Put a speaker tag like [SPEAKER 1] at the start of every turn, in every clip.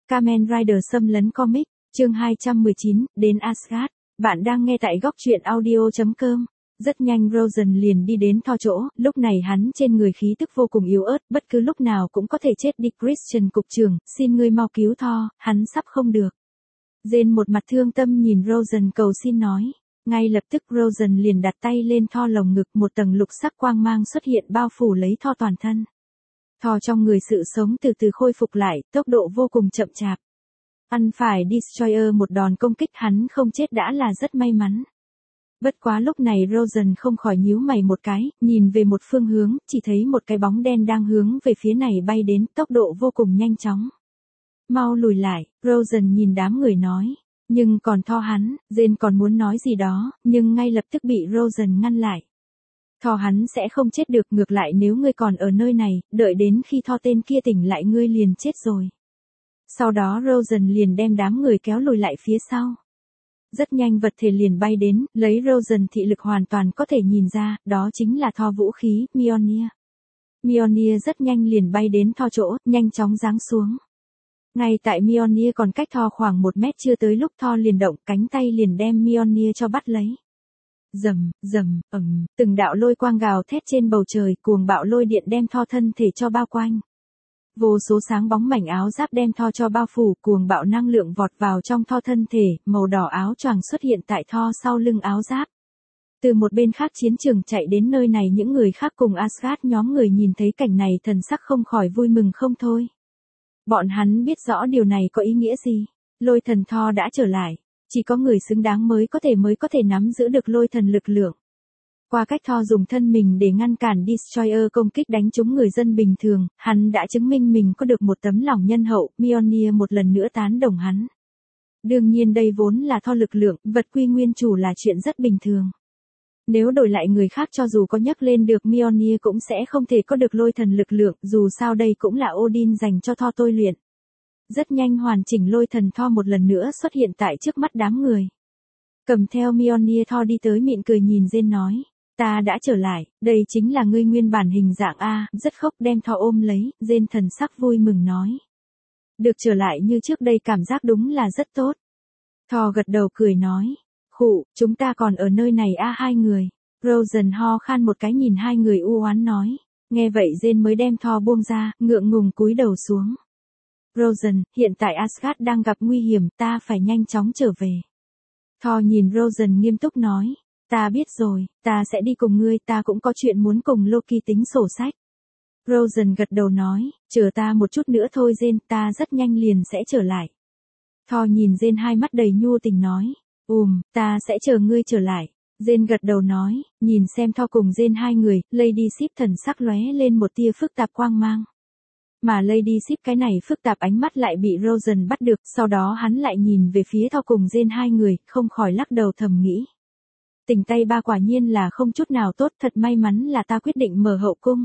[SPEAKER 1] Kamen Rider xâm lấn comic, chương 219, đến Asgard. Bạn đang nghe tại góc truyện audio.com. Rất nhanh Rosen liền đi đến Thor chỗ, lúc này hắn trên người khí tức vô cùng yếu ớt, bất cứ lúc nào cũng có thể chết đi. Christian cục trưởng, xin ngươi mau cứu Thor, hắn sắp không được. Jane một mặt thương tâm nhìn Rosen cầu xin nói. Ngay lập tức Rosen liền đặt tay lên Thor lồng ngực, một tầng lục sắc quang mang xuất hiện bao phủ lấy Thor toàn thân. Thor trong người sự sống từ từ khôi phục lại, tốc độ vô cùng chậm chạp. Ăn phải Destroyer một đòn công kích, hắn không chết đã là rất may mắn. Bất quá lúc này Rosen không khỏi nhíu mày một cái, nhìn về một phương hướng, chỉ thấy một cái bóng đen đang hướng về phía này bay đến, tốc độ vô cùng nhanh chóng. Mau lùi lại, Rosen nhìn đám người nói. Nhưng còn Thor hắn, Jane còn muốn nói gì đó, nhưng ngay lập tức bị Rosen ngăn lại. Thor hắn sẽ không chết được, ngược lại nếu ngươi còn ở nơi này, đợi đến khi Thor tên kia tỉnh lại ngươi liền chết rồi. Sau đó Rosen liền đem đám người kéo lùi lại phía sau. Rất nhanh vật thể liền bay đến, lấy Rosen thị lực hoàn toàn có thể nhìn ra, đó chính là Thor vũ khí, Mjolnir. Mjolnir rất nhanh liền bay đến Thor chỗ, nhanh chóng giáng xuống. Ngay tại Mjolnir còn cách Thor khoảng 1 mét chưa tới lúc Thor liền động, cánh tay liền đem Mjolnir cho bắt lấy. Rầm, rầm, từng đạo lôi quang gào thét trên bầu trời, cuồng bạo lôi điện đem Thor thân thể cho bao quanh. Vô số sáng bóng mảnh áo giáp đem Thor cho bao phủ, cuồng bạo năng lượng vọt vào trong Thor thân thể, màu đỏ áo choàng xuất hiện tại Thor sau lưng áo giáp. Từ một bên khác chiến trường chạy đến nơi này, những người khác cùng Asgard nhóm người nhìn thấy cảnh này thần sắc không khỏi vui mừng không thôi. Bọn hắn biết rõ điều này có ý nghĩa gì. Lôi thần Thor đã trở lại. Chỉ có người xứng đáng mới có thể nắm giữ được lôi thần lực lượng. Qua cách Thor dùng thân mình để ngăn cản Destroyer công kích đánh trúng người dân bình thường, hắn đã chứng minh mình có được một tấm lòng nhân hậu, Mjolnir một lần nữa tán đồng hắn. Đương nhiên đây vốn là Thor lực lượng, vật quy nguyên chủ là chuyện rất bình thường. Nếu đổi lại người khác cho dù có nhấc lên được Mjolnir cũng sẽ không thể có được lôi thần lực lượng, dù sao đây cũng là Odin dành cho Thor tôi luyện. Rất nhanh hoàn chỉnh lôi thần Thor một lần nữa xuất hiện tại trước mắt đám người. Cầm theo Mjolnir Thor đi tới mỉm cười nhìn Jane nói. Ta đã trở lại, đây chính là ngươi nguyên bản hình dạng A, rất khóc đem Thor ôm lấy, Jane thần sắc vui mừng nói. Được trở lại như trước đây cảm giác đúng là rất tốt. Thor gật đầu cười nói. Khụ, chúng ta còn ở nơi này A hai người. Rosen ho khan một cái nhìn hai người u oán nói. Nghe vậy Jane mới đem Thor buông ra, ngượng ngùng cúi đầu xuống. Rosen, hiện tại Asgard đang gặp nguy hiểm, ta phải nhanh chóng trở về. Thor nhìn Rosen nghiêm túc nói. Ta biết rồi, ta sẽ đi cùng ngươi, ta cũng có chuyện muốn cùng Loki tính sổ sách. Rosen gật đầu nói, chờ ta một chút nữa thôi Jane, ta rất nhanh liền sẽ trở lại. Thor nhìn Jane hai mắt đầy nhu tình nói, ta sẽ chờ ngươi trở lại. Jane gật đầu nói, nhìn xem Thor cùng Jane hai người, Lady Sif thần sắc lóe lên một tia phức tạp quang mang. Mà Lady Sif cái này phức tạp ánh mắt lại bị Rosen bắt được, sau đó hắn lại nhìn về phía Thor cùng Jane hai người, không khỏi lắc đầu thầm nghĩ. Tình tay ba quả nhiên là không chút nào tốt, thật may mắn là ta quyết định mở hậu cung.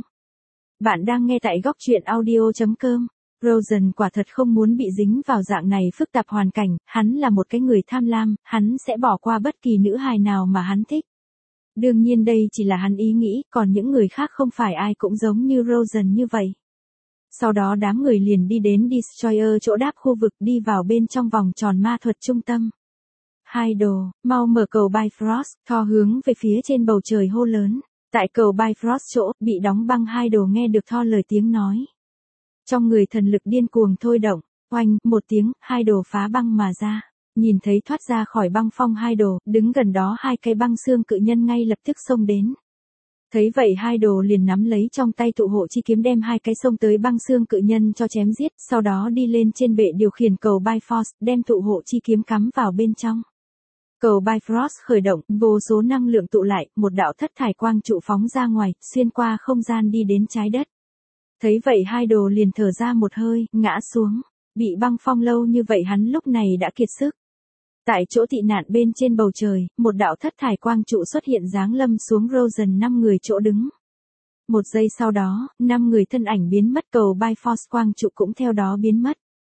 [SPEAKER 1] Bạn đang nghe tại góc truyện audio.com. Rosen quả thật không muốn bị dính vào dạng này phức tạp hoàn cảnh, hắn là một cái người tham lam, hắn sẽ bỏ qua bất kỳ nữ hài nào mà hắn thích. Đương nhiên đây chỉ là hắn ý nghĩ, còn những người khác không phải ai cũng giống như Rosen như vậy. Sau đó đám người liền đi đến Destroyer chỗ đáp khu vực, đi vào bên trong vòng tròn ma thuật trung tâm. Hai đồ, mau mở cầu Bifrost, Thor hướng về phía trên bầu trời hô lớn. Tại cầu Bifrost chỗ, bị đóng băng hai đồ nghe được Thor lời tiếng nói. Trong người thần lực điên cuồng thôi động, oanh, một tiếng, hai đồ phá băng mà ra. Nhìn thấy thoát ra khỏi băng phong hai đồ, đứng gần đó hai cái băng xương cự nhân ngay lập tức xông đến. Thấy vậy hai đồ liền nắm lấy trong tay tụ hộ chi kiếm đem hai cái xông tới băng xương cự nhân cho chém giết, sau đó đi lên trên bệ điều khiển cầu Bifrost, đem tụ hộ chi kiếm cắm vào bên trong. Cầu Bifrost khởi động, vô số năng lượng tụ lại, một đạo thất thải quang trụ phóng ra ngoài, xuyên qua không gian đi đến trái đất. Thấy vậy hai đồ liền thở ra một hơi, ngã xuống. Bị băng phong lâu như vậy hắn lúc này đã kiệt sức. Tại chỗ tị nạn bên trên bầu trời, một đạo thất thải quang trụ xuất hiện giáng lâm xuống Rosen 5 người chỗ đứng. Một giây sau đó, 5 người thân ảnh biến mất, cầu Bifrost quang trụ cũng theo đó biến mất.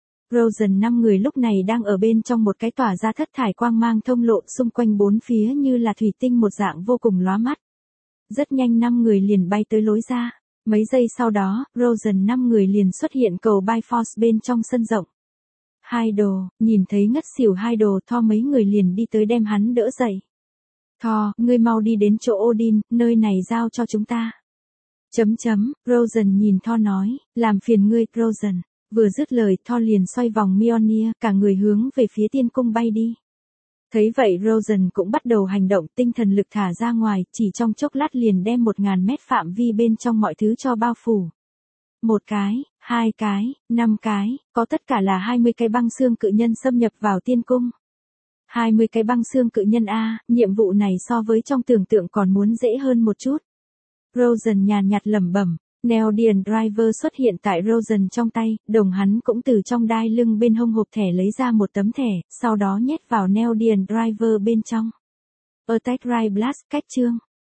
[SPEAKER 1] Rosen 5 người lúc này đang ở bên trong một cái tỏa ra thất thải quang mang thông lộ, xung quanh bốn phía như là thủy tinh một dạng vô cùng lóa mắt. Rất nhanh 5 người liền bay tới lối ra. Mấy giây sau đó, Rosen 5 người liền xuất hiện cầu Bifrost bên trong sân rộng. Hai đồ, nhìn thấy ngất xỉu hai đồ, Thor mấy người liền đi tới đem hắn đỡ dậy. Thor, ngươi mau đi đến chỗ Odin, nơi này giao cho chúng ta. Rosen nhìn Thor nói, làm phiền ngươi, Rosen. Vừa dứt lời, Thor liền xoay vòng Mjolnir, cả người hướng về phía tiên cung bay đi. Thấy vậy Rosen cũng bắt đầu hành động, tinh thần lực thả ra ngoài, chỉ trong chốc lát liền đem 1000 mét phạm vi bên trong mọi thứ cho bao phủ. 1 cái, 2 cái, 5 cái, có tất cả là 20 cái băng xương cự nhân xâm nhập vào tiên cung. 20 cái băng xương cự nhân a, nhiệm vụ này so với trong tưởng tượng còn muốn dễ hơn một chút. Rosen nhàn nhạt lẩm bẩm, Neodymium Driver xuất hiện tại Rosen trong tay, đồng hắn cũng từ trong đai lưng bên hông hộp thẻ lấy ra một tấm thẻ, sau đó nhét vào Neodymium Driver bên trong. Attack Ray Blast, cách chương.